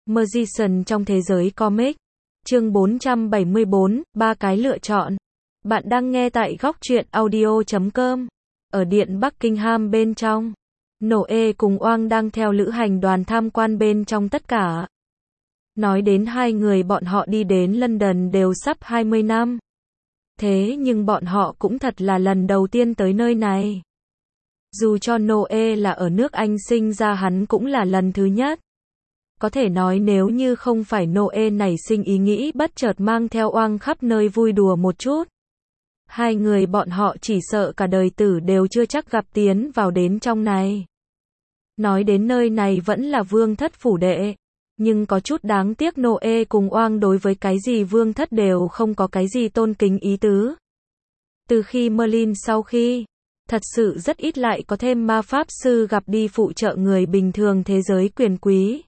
Magician trong thế giới comic. Chương 474, ba cái lựa chọn. Bạn đang nghe tại góc truyện audio.com. Ở điện Buckingham bên trong, Noe cùng Oang đang theo lữ hành đoàn tham quan bên trong tất cả. Nói đến hai người bọn họ đi đến London đều sắp 20 năm. Thế nhưng bọn họ cũng thật là lần đầu tiên tới nơi này. Dù cho Noe là ở nước Anh sinh ra, hắn cũng là lần thứ nhất. Có thể nói nếu như không phải Noe nảy sinh ý nghĩ bất chợt mang theo Oang khắp nơi vui đùa một chút, hai người bọn họ chỉ sợ cả đời tử đều chưa chắc gặp tiến vào đến trong này. Nói đến nơi này vẫn là vương thất phủ đệ, nhưng có chút đáng tiếc Noe cùng Oang đối với cái gì vương thất đều không có cái gì tôn kính ý tứ. Từ khi Merlin sau khi, thật sự rất ít lại có thêm ma pháp sư gặp đi phụ trợ người bình thường thế giới quyền quý.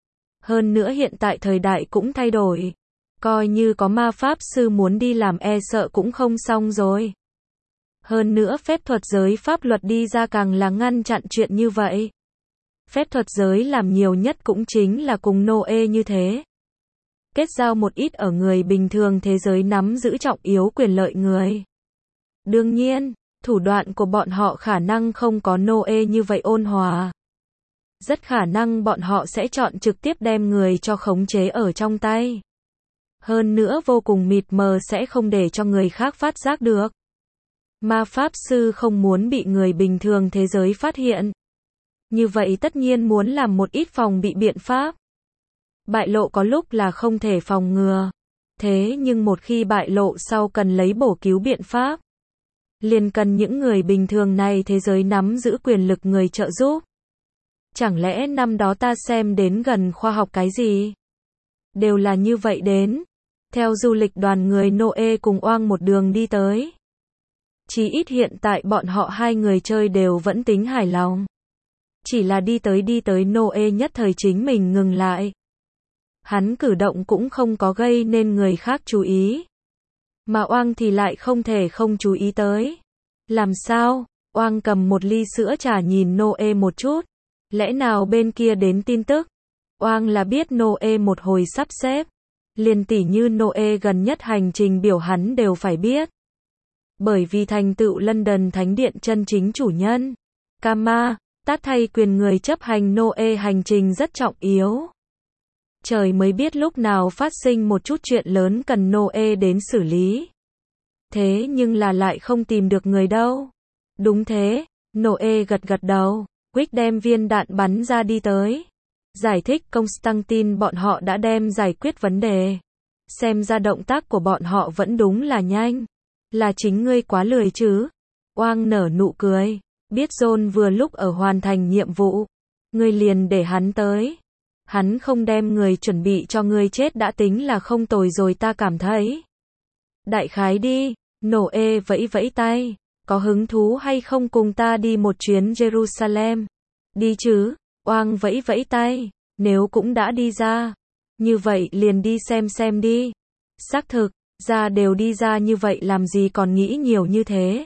Hơn nữa hiện tại thời đại cũng thay đổi. Coi như có ma pháp sư muốn đi làm e sợ cũng không xong rồi. Hơn nữa phép thuật giới pháp luật đi ra càng là ngăn chặn chuyện như vậy. Phép thuật giới làm nhiều nhất cũng chính là cùng Noe như thế. Kết giao một ít ở người bình thường thế giới nắm giữ trọng yếu quyền lợi người. Đương nhiên, thủ đoạn của bọn họ khả năng không có Noe như vậy ôn hòa. Rất khả năng bọn họ sẽ chọn trực tiếp đem người cho khống chế ở trong tay. Hơn nữa vô cùng mịt mờ sẽ không để cho người khác phát giác được. Ma pháp sư không muốn bị người bình thường thế giới phát hiện. Như vậy tất nhiên muốn làm một ít phòng bị biện pháp. Bại lộ có lúc là không thể phòng ngừa. Thế nhưng một khi bại lộ sau cần lấy bổ cứu biện pháp, liền cần những người bình thường này thế giới nắm giữ quyền lực người trợ giúp. Chẳng lẽ năm đó ta xem đến gần khoa học cái gì? Đều là như vậy đến. Theo du lịch đoàn người Noe cùng Oang một đường đi tới. Chí ít hiện tại bọn họ hai người chơi đều vẫn tính hài lòng. Chỉ là đi tới Noe nhất thời chính mình ngừng lại. Hắn cử động cũng không có gây nên người khác chú ý. Mà Oang thì lại không thể không chú ý tới. Làm sao? Oang cầm một ly sữa trà nhìn Noe một chút. Lẽ nào bên kia đến tin tức? Oang là biết Noe một hồi sắp xếp. Liền tỉ như Noe gần nhất hành trình biểu hắn đều phải biết. Bởi vì thành tựu London Thánh Điện chân chính chủ nhân, Kama, tát thay quyền người chấp hành Noe hành trình rất trọng yếu. Trời mới biết lúc nào phát sinh một chút chuyện lớn cần Noe đến xử lý. Thế nhưng là lại không tìm được người đâu. Đúng thế, Noe gật gật đầu. Quick đem viên đạn bắn ra đi tới. Giải thích Constantine bọn họ đã đem giải quyết vấn đề. Xem ra động tác của bọn họ vẫn đúng là nhanh. Là chính ngươi quá lười chứ? Oang nở nụ cười. Biết John vừa lúc ở hoàn thành nhiệm vụ. Ngươi liền để hắn tới. Hắn không đem người chuẩn bị cho ngươi chết đã tính là không tồi rồi ta cảm thấy. Đại khái đi. Noe vẫy vẫy tay. Có hứng thú hay không cùng ta đi một chuyến Jerusalem? Đi chứ, Oang vẫy vẫy tay, nếu cũng đã đi ra. Như vậy liền đi xem đi. Xác thực, ra đều đi ra như vậy làm gì còn nghĩ nhiều như thế.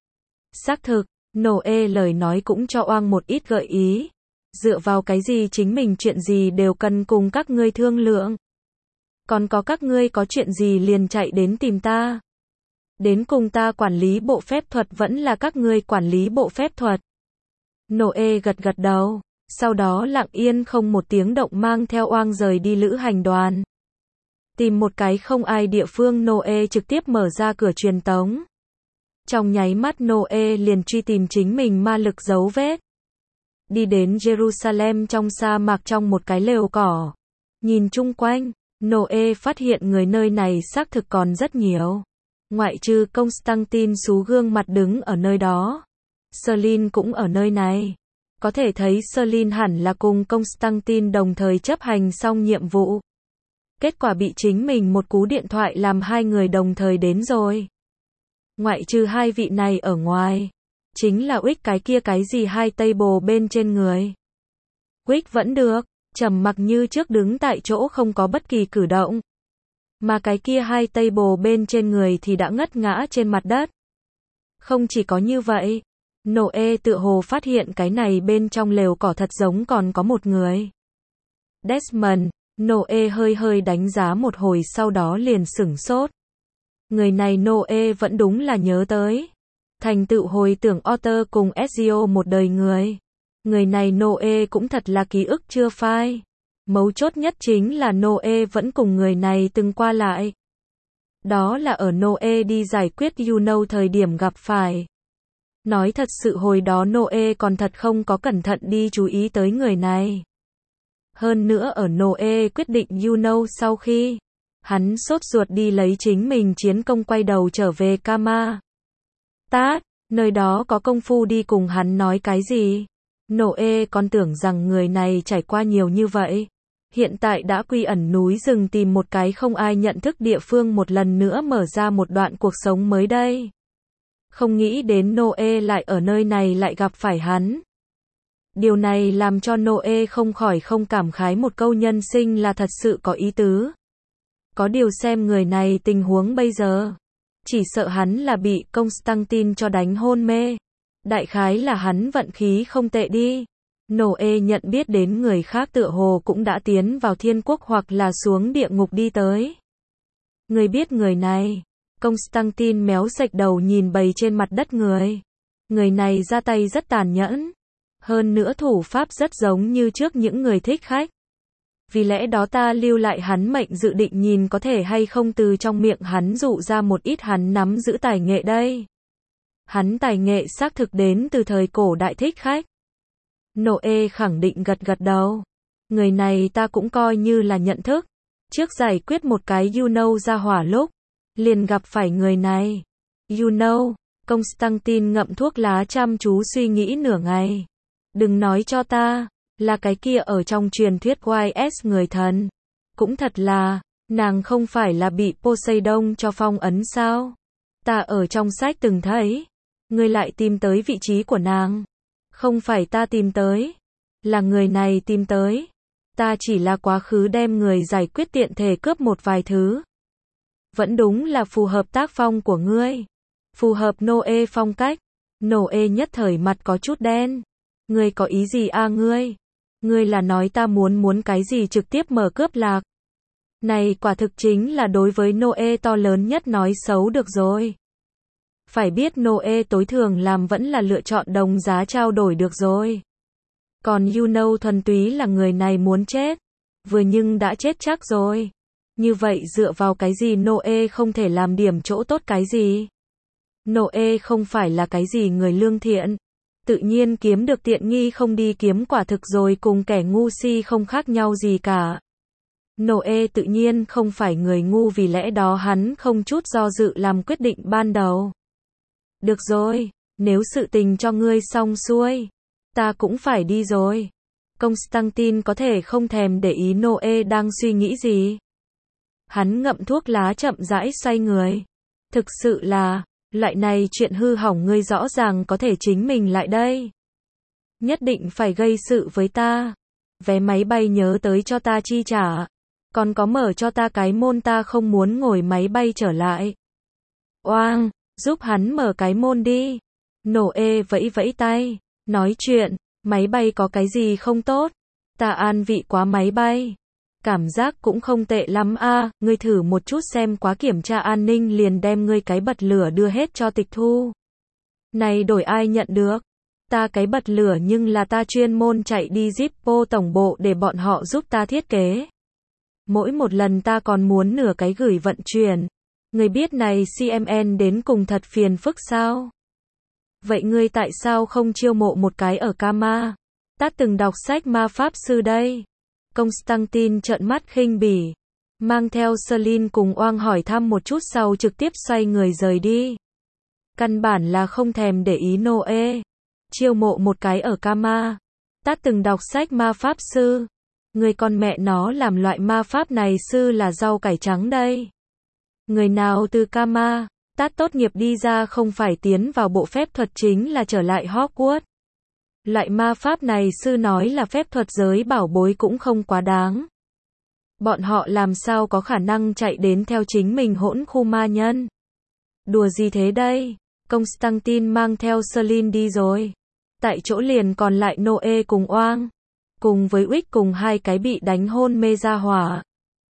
Xác thực, Noe lời nói cũng cho Oang một ít gợi ý. Dựa vào cái gì chính mình chuyện gì đều cần cùng các ngươi thương lượng. Còn có các ngươi có chuyện gì liền chạy đến tìm ta. Đến cùng ta quản lý bộ phép thuật vẫn là các ngươi quản lý bộ phép thuật. Noe gật gật đầu, sau đó lặng yên không một tiếng động mang theo Oang rời đi lữ hành đoàn. Tìm một cái không ai địa phương Noe trực tiếp mở ra cửa truyền tống. Trong nháy mắt Noe liền truy tìm chính mình ma lực dấu vết. Đi đến Jerusalem trong sa mạc trong một cái lều cỏ. Nhìn chung quanh, Noe phát hiện người nơi này xác thực còn rất nhiều. Ngoại trừ Constantine xú gương mặt đứng ở nơi đó. Celine cũng ở nơi này. Có thể thấy Celine hẳn là cùng Constantine đồng thời chấp hành xong nhiệm vụ. Kết quả bị chính mình một cú điện thoại làm hai người đồng thời đến rồi. Ngoại trừ hai vị này ở ngoài. Chính là Wick cái kia cái gì hai table bên trên người. Wick vẫn được, trầm mặc như trước đứng tại chỗ không có bất kỳ cử động. Mà cái kia hai table bên trên người thì đã ngất ngã trên mặt đất. Không chỉ có như vậy, Noe tựa hồ phát hiện cái này bên trong lều cỏ thật giống còn có một người. Desmond, Noe hơi hơi đánh giá một hồi sau đó liền sửng sốt. Người này Noe vẫn đúng là nhớ tới. Thành tựu hồi tưởng Otter cùng Ezio một đời người. Người này Noe cũng thật là ký ức chưa phai. Mấu chốt nhất chính là Noe vẫn cùng người này từng qua lại. Đó là ở Noe đi giải quyết Yuno thời điểm gặp phải. Nói thật sự hồi đó Noe còn thật không có cẩn thận đi chú ý tới người này. Hơn nữa ở Noe quyết định Yuno sau khi hắn sốt ruột đi lấy chính mình chiến công quay đầu trở về Kama. Tát, nơi đó có công phu đi cùng hắn nói cái gì? Noe còn tưởng rằng người này trải qua nhiều như vậy. Hiện tại đã quy ẩn núi rừng tìm một cái không ai nhận thức địa phương một lần nữa mở ra một đoạn cuộc sống mới đây. Không nghĩ đến Noe lại ở nơi này lại gặp phải hắn. Điều này làm cho Noe không khỏi không cảm khái một câu nhân sinh là thật sự có ý tứ. Có điều xem người này tình huống bây giờ. Chỉ sợ hắn là bị Constantine cho đánh hôn mê. Đại khái là hắn vận khí không tệ đi. Noe nhận biết đến người khác tựa hồ cũng đã tiến vào thiên quốc hoặc là xuống địa ngục đi tới. Người biết người này. Constantine méo sạch đầu nhìn bầy trên mặt đất người. Người này ra tay rất tàn nhẫn. Hơn nữa thủ pháp rất giống như trước những người thích khách. Vì lẽ đó ta lưu lại hắn mệnh dự định nhìn có thể hay không từ trong miệng hắn dụ ra một ít hắn nắm giữ tài nghệ đây. Hắn tài nghệ xác thực đến từ thời cổ đại thích khách. Noe khẳng định gật gật đầu. Người này ta cũng coi như là nhận thức. Trước giải quyết một cái Yuno ra hỏa lúc, liền gặp phải người này. Yuno, Constantine ngậm thuốc lá chăm chú suy nghĩ nửa ngày. Đừng nói cho ta, là cái kia ở trong truyền thuyết YS người thần. Cũng thật là, nàng không phải là bị Poseidon cho phong ấn sao? Ta ở trong sách từng thấy. Ngươi lại tìm tới vị trí của nàng. Không phải ta tìm tới. Là người này tìm tới. Ta chỉ là quá khứ đem người giải quyết tiện thể cướp một vài thứ. Vẫn đúng là phù hợp tác phong của ngươi. Phù hợp Noe phong cách. Noe nhất thời mặt có chút đen. Ngươi có ý gì a ngươi? Ngươi là nói ta muốn cái gì trực tiếp mở cướp lạc. Này quả thực chính là đối với Noe to lớn nhất nói xấu được rồi. Phải biết Noe tối thường làm vẫn là lựa chọn đồng giá trao đổi được rồi. Còn Yuno thuần túy là người này muốn chết. Vừa nhưng đã chết chắc rồi. Như vậy dựa vào cái gì Noe không thể làm điểm chỗ tốt cái gì? Noe không phải là cái gì người lương thiện. Tự nhiên kiếm được tiện nghi không đi kiếm quả thực rồi cùng kẻ ngu si không khác nhau gì cả. Noe tự nhiên không phải người ngu vì lẽ đó hắn không chút do dự làm quyết định ban đầu. Được rồi, nếu sự tình cho ngươi xong xuôi, ta cũng phải đi rồi. Constantine có thể không thèm để ý Noe đang suy nghĩ gì. Hắn ngậm thuốc lá chậm rãi xoay người. Thực sự là, loại này chuyện hư hỏng ngươi rõ ràng có thể chính mình lại đây. Nhất định phải gây sự với ta. Vé máy bay nhớ tới cho ta chi trả. Còn có mở cho ta cái môn ta không muốn ngồi máy bay trở lại. Oang, giúp hắn mở cái môn đi. Noe vẫy vẫy tay. Nói chuyện, máy bay có cái gì không tốt. Ta an vị quá máy bay. Cảm giác cũng không tệ lắm a, ngươi thử một chút xem quá kiểm tra an ninh liền đem ngươi cái bật lửa đưa hết cho tịch thu. Này đổi ai nhận được? Ta cái bật lửa nhưng là ta chuyên môn chạy đi Zippo tổng bộ để bọn họ giúp ta thiết kế. Mỗi một lần ta còn muốn nửa cái gửi vận chuyển. Ngươi biết này CMN đến cùng thật phiền phức sao? Vậy ngươi tại sao không chiêu mộ một cái ở Kama? Ta từng đọc sách ma pháp sư đây. Constantine trợn mắt khinh bỉ. Mang theo Celine cùng Oang hỏi thăm một chút sau trực tiếp xoay người rời đi. Căn bản là không thèm để ý Noe. Chiêu mộ một cái ở Kama. Ta từng đọc sách ma pháp sư. Người con mẹ nó làm loại ma pháp này sư là rau cải trắng đây. Người nào từ Kama, Tát tốt nghiệp đi ra không phải tiến vào bộ phép thuật chính là trở lại Hogwarts. Loại ma pháp này sư nói là phép thuật giới bảo bối cũng không quá đáng. Bọn họ làm sao có khả năng chạy đến theo chính mình hỗn khu ma nhân. Đùa gì thế đây? Constantine mang theo Celine đi rồi. Tại chỗ liền còn lại Noe cùng Oang. cùng với Wick cùng hai cái bị đánh hôn mê ra hỏa.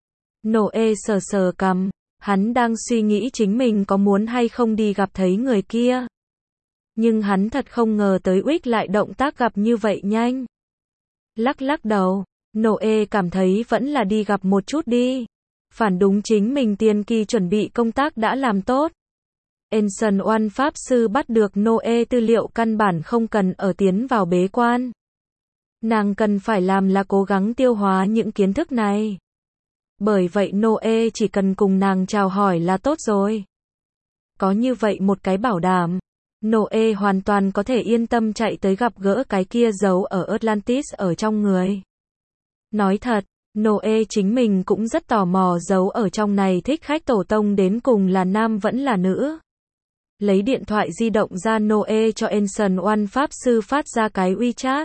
Noe sờ sờ cằm, hắn đang suy nghĩ chính mình có muốn hay không đi gặp thấy người kia. Nhưng hắn thật không ngờ tới Wick lại động tác gặp như vậy nhanh. Lắc lắc đầu, Noe cảm thấy vẫn là đi gặp một chút đi. Phản đúng chính mình tiền kỳ chuẩn bị công tác đã làm tốt. Ancient One Pháp Sư bắt được Noe tư liệu căn bản không cần ở tiến vào bế quan. Nàng cần phải làm là cố gắng tiêu hóa những kiến thức này. Bởi vậy Noe chỉ cần cùng nàng chào hỏi là tốt rồi. Có như vậy một cái bảo đảm, Noe hoàn toàn có thể yên tâm chạy tới gặp gỡ cái kia giấu ở Atlantis ở trong người. Nói thật, Noe chính mình cũng rất tò mò giấu ở trong này thích khách tổ tông đến cùng là nam vẫn là nữ. Lấy điện thoại di động ra Noe cho Ancient One Pháp Sư phát ra cái WeChat.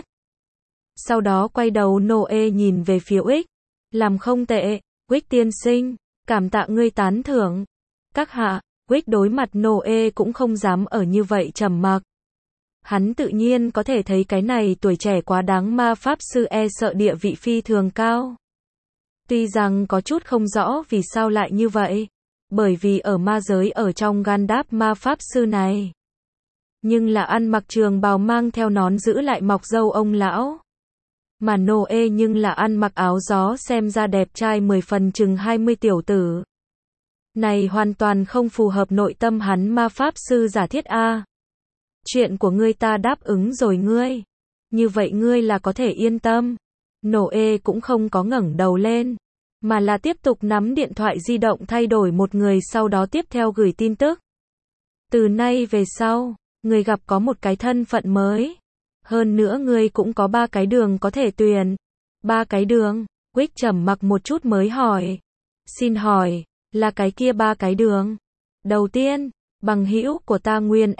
Sau đó quay đầu Noe nhìn về phía Wick. Làm không tệ, Wick tiên sinh, cảm tạ ngươi tán thưởng. Các hạ, Wick đối mặt Noe cũng không dám ở như vậy trầm mặc. Hắn tự nhiên có thể thấy cái này tuổi trẻ quá đáng ma pháp sư sợ địa vị phi thường cao. Tuy rằng có chút không rõ vì sao lại như vậy. Bởi vì ở ma giới ở trong Gandalf ma pháp sư này. Nhưng là ăn mặc trường bào mang theo nón giữ lại mọc râu ông lão. Mà Noe nhưng là ăn mặc áo gió xem ra đẹp trai 10 phần chừng 20 tiểu tử. Này hoàn toàn không phù hợp nội tâm hắn ma pháp sư giả thiết a. Chuyện của ngươi ta đáp ứng rồi ngươi. Như vậy ngươi là có thể yên tâm. Noe cũng không có ngẩng đầu lên. Mà là tiếp tục nắm điện thoại di động thay đổi một người sau đó tiếp theo gửi tin tức. Từ nay về sau, người gặp có một cái thân phận mới. Hơn nữa người cũng có 3 cái đường có thể tuyển. 3 cái đường, Wick trầm mặc một chút mới hỏi. Xin hỏi, là cái kia 3 cái đường. Đầu tiên, bằng hữu của ta nguyên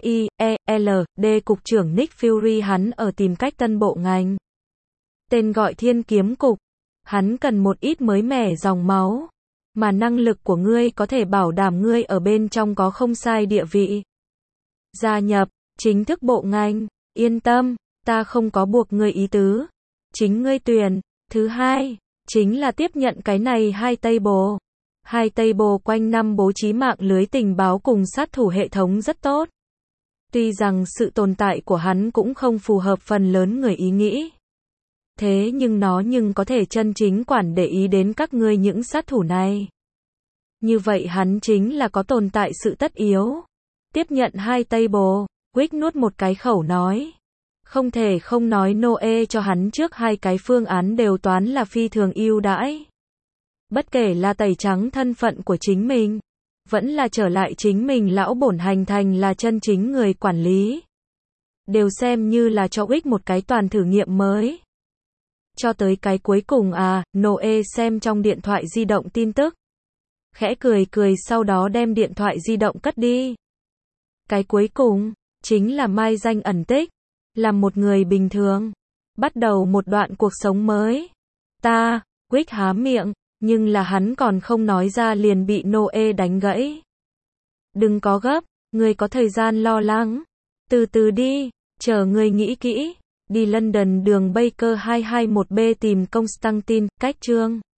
SHIELD cục trưởng Nick Fury hắn ở tìm cách tân bộ ngành. Tên gọi Thiên Kiếm Cục. Hắn cần một ít mới mẻ dòng máu. Mà năng lực của ngươi có thể bảo đảm ngươi ở bên trong có không sai địa vị. Gia nhập, chính thức bộ ngành, yên tâm, ta không có buộc ngươi ý tứ. Chính ngươi tuyển. Thứ hai, chính là tiếp nhận cái này hai table. Hai table quanh năm bố trí mạng lưới tình báo cùng sát thủ hệ thống rất tốt. Tuy rằng sự tồn tại của hắn cũng không phù hợp phần lớn người ý nghĩ. Thế nhưng nó có thể chân chính quản để ý đến các ngươi những sát thủ này. Như vậy hắn chính là có tồn tại sự tất yếu. Tiếp nhận hai table, Wick nuốt một cái khẩu nói. Không thể không nói Noe cho hắn trước hai cái phương án đều toán là phi thường ưu đãi. Bất kể là tẩy trắng thân phận của chính mình, vẫn là trở lại chính mình lão bổn hành thành là chân chính người quản lý. Đều xem như là cho Wick một cái toàn thử nghiệm mới. Cho tới cái cuối cùng Noe xem trong điện thoại di động tin tức. Khẽ cười sau đó đem điện thoại di động cất đi. Cái cuối cùng, chính là mai danh ẩn tích. Làm một người bình thường. Bắt đầu một đoạn cuộc sống mới. Wick há miệng, nhưng là hắn còn không nói ra liền bị Noe đánh gãy. Đừng có gấp, ngươi có thời gian lo lắng. Từ từ đi, chờ ngươi nghĩ kỹ. Đi London đường Baker 221B tìm Constantine, cách chương